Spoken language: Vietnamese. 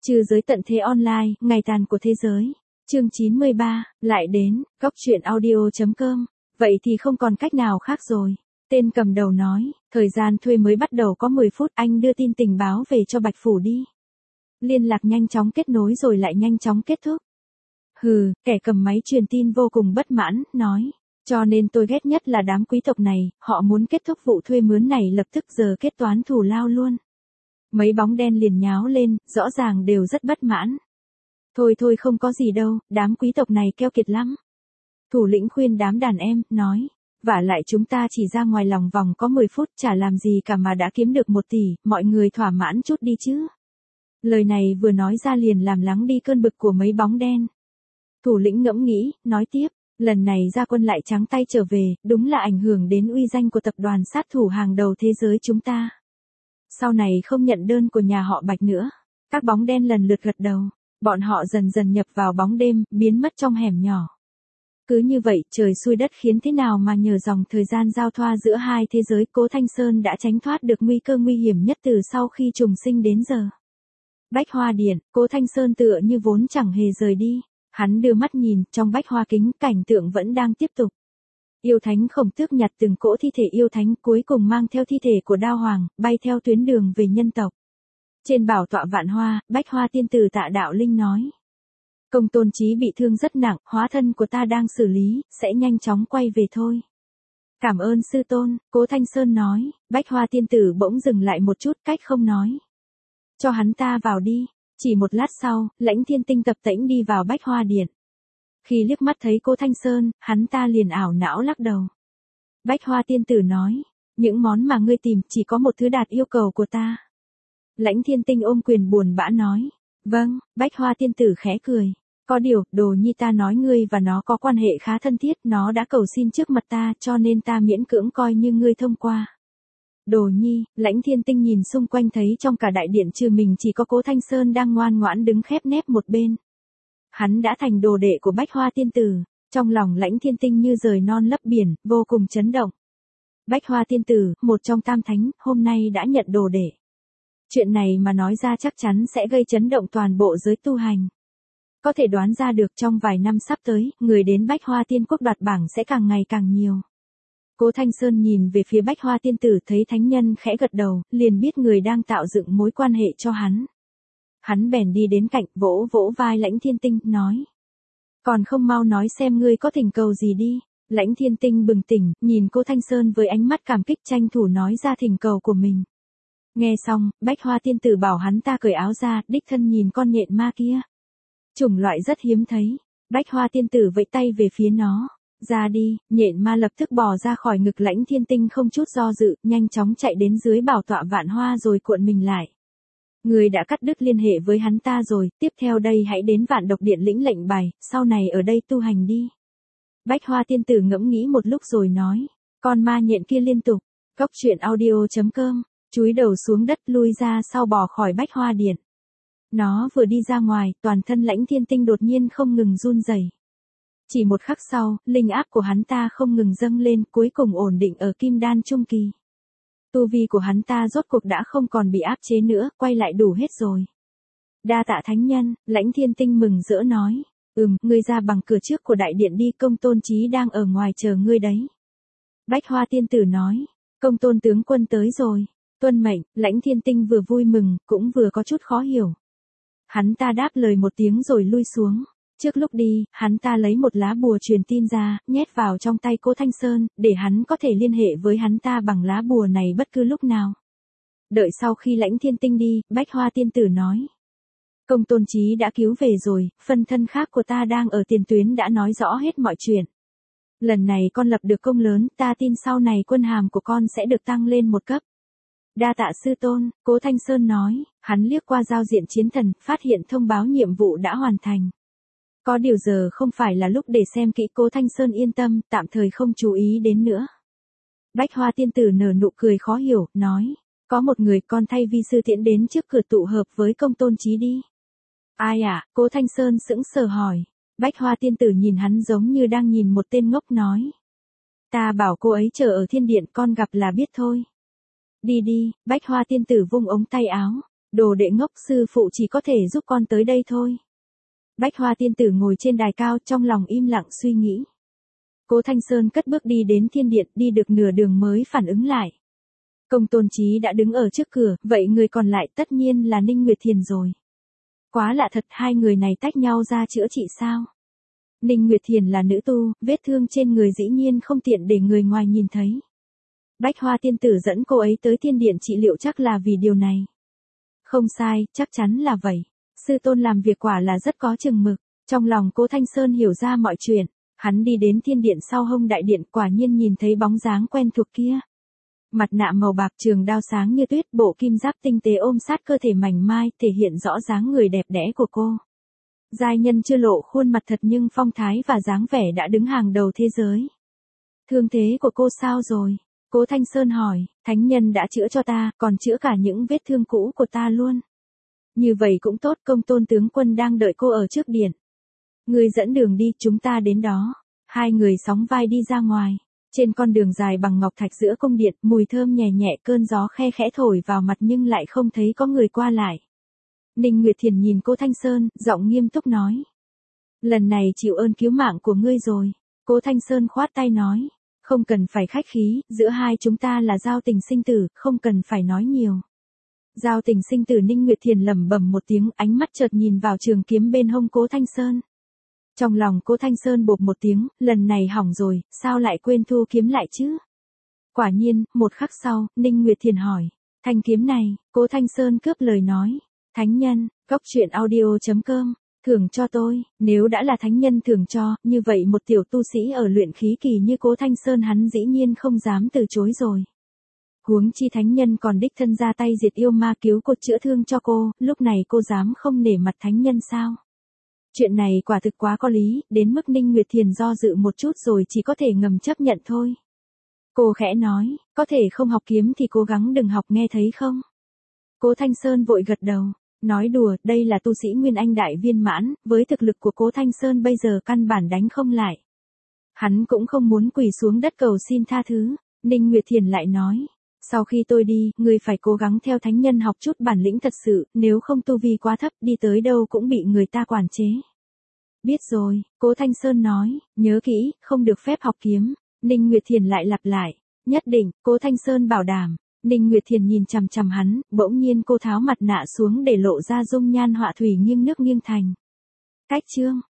Trừ giới tận thế online, ngày tàn của thế giới. Chương 93, lại đến, góc truyện audio.com. Vậy thì không còn cách nào khác rồi. Tên cầm đầu nói, thời gian thuê mới bắt đầu có 10 phút, anh đưa tin tình báo về cho Bạch Phủ đi. Liên lạc nhanh chóng kết nối rồi lại nhanh chóng kết thúc. Hừ, kẻ cầm máy truyền tin vô cùng bất mãn, nói. Cho nên tôi ghét nhất là đám quý tộc này, họ muốn kết thúc vụ thuê mướn này lập tức giờ kết toán thù lao luôn. Mấy bóng đen liền nháo lên, rõ ràng đều rất bất mãn. Thôi không có gì đâu, đám quý tộc này keo kiệt lắm. Thủ lĩnh khuyên đám đàn em, nói. Vả lại chúng ta chỉ ra ngoài lòng vòng có 10 phút, chả làm gì cả mà đã kiếm được 1 tỷ, mọi người thỏa mãn chút đi chứ. Lời này vừa nói ra liền làm lắng đi cơn bực của mấy bóng đen. Thủ lĩnh ngẫm nghĩ, nói tiếp, lần này ra quân lại trắng tay trở về, đúng là ảnh hưởng đến uy danh của tập đoàn sát thủ hàng đầu thế giới chúng ta. Sau này không nhận đơn của nhà họ Bạch nữa. Các bóng đen lần lượt gật đầu, bọn họ dần dần nhập vào bóng đêm, biến mất trong hẻm nhỏ. Cứ như vậy, trời xui đất khiến thế nào mà nhờ dòng thời gian giao thoa giữa hai thế giới, Cố Thanh Sơn đã tránh thoát được nguy cơ nguy hiểm nhất từ sau khi trùng sinh đến giờ. Bách Hoa Điện, Cố Thanh Sơn tựa như vốn chẳng hề rời đi. Hắn đưa mắt nhìn, trong bách hoa kính, cảnh tượng vẫn đang tiếp tục. Yêu thánh Khổng Tước nhặt từng cỗ thi thể yêu thánh, cuối cùng mang theo thi thể của Đao Hoàng, bay theo tuyến đường về nhân tộc. Trên bảo tọa vạn hoa, Bách Hoa tiên tử Tạ Đạo Linh nói. Công Tôn Chí bị thương rất nặng, hóa thân của ta đang xử lý, sẽ nhanh chóng quay về thôi. Cảm ơn sư tôn, Cố Thanh Sơn nói. Bách Hoa tiên tử bỗng dừng lại một chút, cách không nói. Cho hắn ta vào đi. Chỉ một lát sau, Lãnh Thiên Tinh tập tễnh đi vào Bách Hoa Điện. Khi liếc mắt thấy Cố Thanh Sơn, hắn ta liền ảo não lắc đầu. Bách Hoa tiên tử nói, những món mà ngươi tìm chỉ có một thứ đạt yêu cầu của ta. Lãnh Thiên Tinh ôm quyền buồn bã nói, vâng. Bách Hoa tiên tử khẽ cười. Có điều, Đồ Nhi ta nói ngươi và nó có quan hệ khá thân thiết, nó đã cầu xin trước mặt ta, cho nên ta miễn cưỡng coi như ngươi thông qua. Đồ Nhi, Lãnh Thiên Tinh nhìn xung quanh thấy trong cả đại điện trừ mình chỉ có Cố Thanh Sơn đang ngoan ngoãn đứng khép nép một bên. Hắn đã thành đồ đệ của Bách Hoa tiên tử, trong lòng Lãnh Thiên Tinh như rời non lấp biển, vô cùng chấn động. Bách Hoa tiên tử, một trong tam thánh, hôm nay đã nhận đồ đệ. Chuyện này mà nói ra chắc chắn sẽ gây chấn động toàn bộ giới tu hành. Có thể đoán ra được trong vài năm sắp tới, người đến Bách Hoa tiên quốc đoạt bảng sẽ càng ngày càng nhiều. Cố Thanh Sơn nhìn về phía Bách Hoa tiên tử thấy thánh nhân khẽ gật đầu, liền biết người đang tạo dựng mối quan hệ cho hắn. Hắn bèn đi đến cạnh, vỗ vai Lãnh Thiên Tinh, nói. Còn không mau nói xem ngươi có thỉnh cầu gì đi. Lãnh Thiên Tinh bừng tỉnh, nhìn Cố Thanh Sơn với ánh mắt cảm kích tranh thủ nói ra thỉnh cầu của mình. Nghe xong, Bách Hoa tiên tử bảo hắn ta cởi áo ra, đích thân nhìn con nhện ma kia. Chủng loại rất hiếm thấy. Bách Hoa tiên tử vẫy tay về phía nó. Ra đi, nhện ma lập tức bò ra khỏi ngực Lãnh Thiên Tinh không chút do dự, nhanh chóng chạy đến dưới bảo tọa vạn hoa rồi cuộn mình lại. Người đã cắt đứt liên hệ với hắn ta rồi, tiếp theo đây hãy đến Vạn Độc Điện lĩnh lệnh bài, sau này ở đây tu hành đi. Bách Hoa tiên tử ngẫm nghĩ một lúc rồi nói, con ma nhện kia liên tục. Góc truyện audio.com, chúi đầu xuống đất lui ra sau bò khỏi Bách Hoa Điện. Nó vừa đi ra ngoài, toàn thân Lãnh Thiên Tinh đột nhiên không ngừng run rẩy. Chỉ một khắc sau, linh áp của hắn ta không ngừng dâng lên, cuối cùng ổn định ở kim đan trung kỳ. Tu vi của hắn ta rốt cuộc đã không còn bị áp chế nữa, quay lại đủ hết rồi. Đa tạ thánh nhân, Lãnh Thiên Tinh mừng rỡ nói. Ngươi ra bằng cửa trước của đại điện đi, Công Tôn Chí đang ở ngoài chờ ngươi đấy. Bách Hoa tiên tử nói, Công Tôn tướng quân tới rồi. Tuân mệnh. Lãnh Thiên Tinh vừa vui mừng, cũng vừa có chút khó hiểu. Hắn ta đáp lời một tiếng rồi lui xuống. Trước lúc đi, hắn ta lấy một lá bùa truyền tin ra, nhét vào trong tay Cố Thanh Sơn, để hắn có thể liên hệ với hắn ta bằng lá bùa này bất cứ lúc nào. Đợi sau khi Lãnh Thiên Tinh đi, Bách Hoa tiên tử nói. Công Tôn Chí đã cứu về rồi, phân thân khác của ta đang ở tiền tuyến đã nói rõ hết mọi chuyện. Lần này con lập được công lớn, ta tin sau này quân hàm của con sẽ được tăng lên một cấp. Đa tạ sư tôn, Cố Thanh Sơn nói, hắn liếc qua giao diện chiến thần, phát hiện thông báo nhiệm vụ đã hoàn thành. Có điều giờ không phải là lúc để xem kỹ. Cố Thanh Sơn yên tâm, tạm thời không chú ý đến nữa. Bách Hoa tiên tử nở nụ cười khó hiểu, nói, có một người con thay vi sư tiễn đến trước cửa tụ hợp với Công Tôn Chí đi. Ai à, Cố Thanh Sơn sững sờ hỏi. Bách Hoa tiên tử nhìn hắn giống như đang nhìn một tên ngốc nói. Ta bảo cô ấy chờ ở thiên điện, con gặp là biết thôi. Đi đi, Bách Hoa tiên tử vung ống tay áo. Đồ đệ ngốc, sư phụ chỉ có thể giúp con tới đây thôi. Bách Hoa tiên tử ngồi trên đài cao trong lòng im lặng suy nghĩ. Cố Thanh Sơn cất bước đi đến thiên điện, đi được nửa đường mới phản ứng lại. Công Tôn Chí đã đứng ở trước cửa, vậy người còn lại tất nhiên là Ninh Nguyệt Thiền rồi. Quá lạ thật, hai người này tách nhau ra chữa trị sao? Ninh Nguyệt Thiền là nữ tu, vết thương trên người dĩ nhiên không tiện để người ngoài nhìn thấy. Bách Hoa tiên tử dẫn cô ấy tới thiên điện trị liệu chắc là vì điều này. Không sai, chắc chắn là vậy. Sư tôn làm việc quả là rất có chừng mực. Trong lòng Cố Thanh Sơn hiểu ra mọi chuyện. Hắn đi đến thiên điện sau hông đại điện, quả nhiên nhìn thấy bóng dáng quen thuộc kia. Mặt nạ màu bạc, trường đao sáng như tuyết, bộ kim giáp tinh tế ôm sát cơ thể mảnh mai, thể hiện rõ dáng người đẹp đẽ của cô. Giai nhân chưa lộ khuôn mặt thật nhưng phong thái và dáng vẻ đã đứng hàng đầu thế giới. Thương thế của cô sao rồi? Cố Thanh Sơn hỏi. Thánh nhân đã chữa cho ta, còn chữa cả những vết thương cũ của ta luôn. Như vậy cũng tốt, Công Tôn tướng quân đang đợi cô ở trước điện. Người dẫn đường đi, chúng ta đến đó. Hai người sóng vai đi ra ngoài. Trên con đường dài bằng ngọc thạch giữa cung điện, mùi thơm nhẹ nhẹ, cơn gió khe khẽ thổi vào mặt nhưng lại không thấy có người qua lại. Ninh Nguyệt Thiền nhìn Cố Thanh Sơn, giọng nghiêm túc nói. Lần này chịu ơn cứu mạng của ngươi rồi. Cố Thanh Sơn khoát tay nói. Không cần phải khách khí, giữa hai chúng ta là giao tình sinh tử, không cần phải nói nhiều. Giao tình sinh tử, Ninh Nguyệt Thiền lẩm bẩm một tiếng, ánh mắt chợt nhìn vào trường kiếm bên hông Cố Thanh Sơn. Trong lòng Cố Thanh Sơn bộp một tiếng, lần này hỏng rồi, sao lại quên thu kiếm lại chứ? Quả nhiên, một khắc sau, Ninh Nguyệt Thiền hỏi. Thanh kiếm này, Cố Thanh Sơn cướp lời nói. Thánh nhân, cóc truyện audio.com, thưởng cho tôi, nếu đã là thánh nhân thưởng cho, như vậy một tiểu tu sĩ ở luyện khí kỳ như Cố Thanh Sơn hắn dĩ nhiên không dám từ chối rồi. Huống chi thánh nhân còn đích thân ra tay diệt yêu ma cứu cô chữa thương cho cô, lúc này cô dám không nể mặt thánh nhân sao? Chuyện này quả thực quá có lý, đến mức Ninh Nguyệt Thiền do dự một chút rồi chỉ có thể ngầm chấp nhận thôi. Cô khẽ nói, có thể không học kiếm thì cố gắng đừng học, nghe thấy không? Cố Thanh Sơn vội gật đầu, nói đùa, đây là tu sĩ Nguyên Anh đại viên mãn, với thực lực của Cố Thanh Sơn bây giờ căn bản đánh không lại. Hắn cũng không muốn quỳ xuống đất cầu xin tha thứ. Ninh Nguyệt Thiền lại nói, sau khi tôi đi, ngươi phải cố gắng theo thánh nhân học chút bản lĩnh thật sự, nếu không tu vi quá thấp, đi tới đâu cũng bị người ta quản chế. Biết rồi, Cố Thanh Sơn nói, nhớ kỹ, không được phép học kiếm. Ninh Nguyệt Thiền lại lặp lại, nhất định, Cố Thanh Sơn bảo đảm. Ninh Nguyệt Thiền nhìn chằm chằm hắn, bỗng nhiên cô tháo mặt nạ xuống để lộ ra dung nhan họa thủy nghiêng nước nghiêng thành. Cách chương